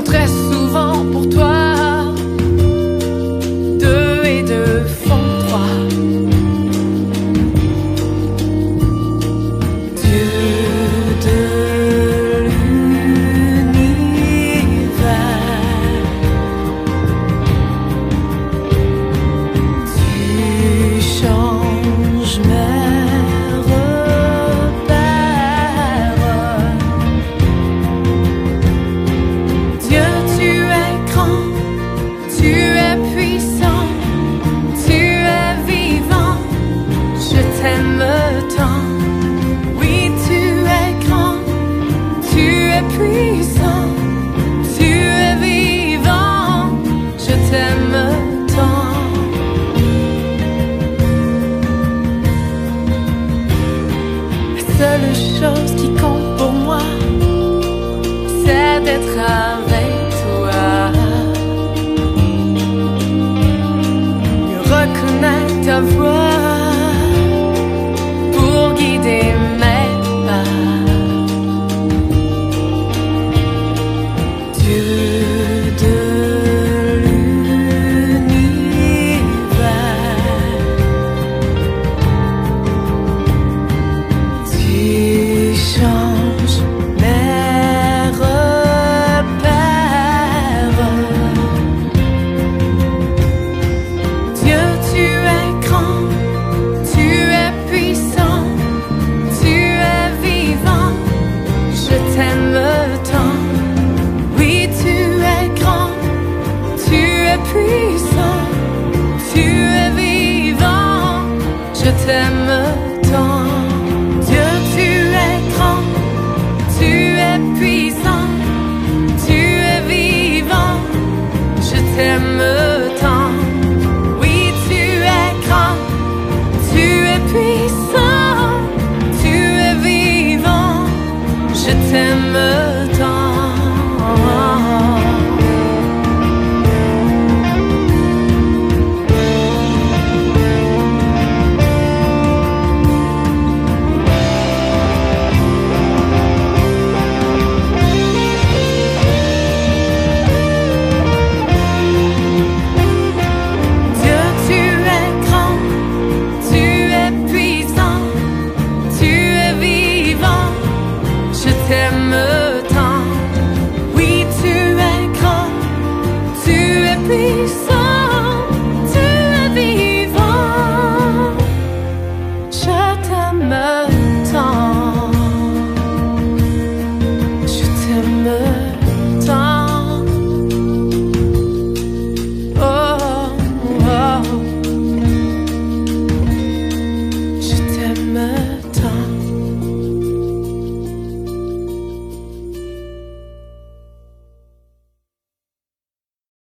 très souvent pour toi. Deux et deux font trois. Dieu de l'univers, tu changes mes repères. Dieu, tu es grand, tu es puissant, tu es vivant, je t'aime tant. Oui, tu es grand, tu es puissant, tu es vivant, je t'aime tant. La seule chose qui compte pour moi, c'est d'être avec toi. Mieux reconnaître ta voix pour guider mes pas. Dieu de l'univers, tu changes mes repères. Dieu, tu es grand, tu es puissant, tu es vivant, je t'aime tant. Oui, tu es grand, tu es puissant, tu es vivant, je t'aime tant. Dieu, tu es grand, tu es puissant, tu es vivant, je t'aime tant. Oui, tu es grand, tu es puissant, tu es vivant, je t'aime tant. Dieu, tu es grand, tu es puissant, tu es vivant, je t'aime tant. Oui, tu es grand, tu es puissant, tu es vivant, je t'aime tant.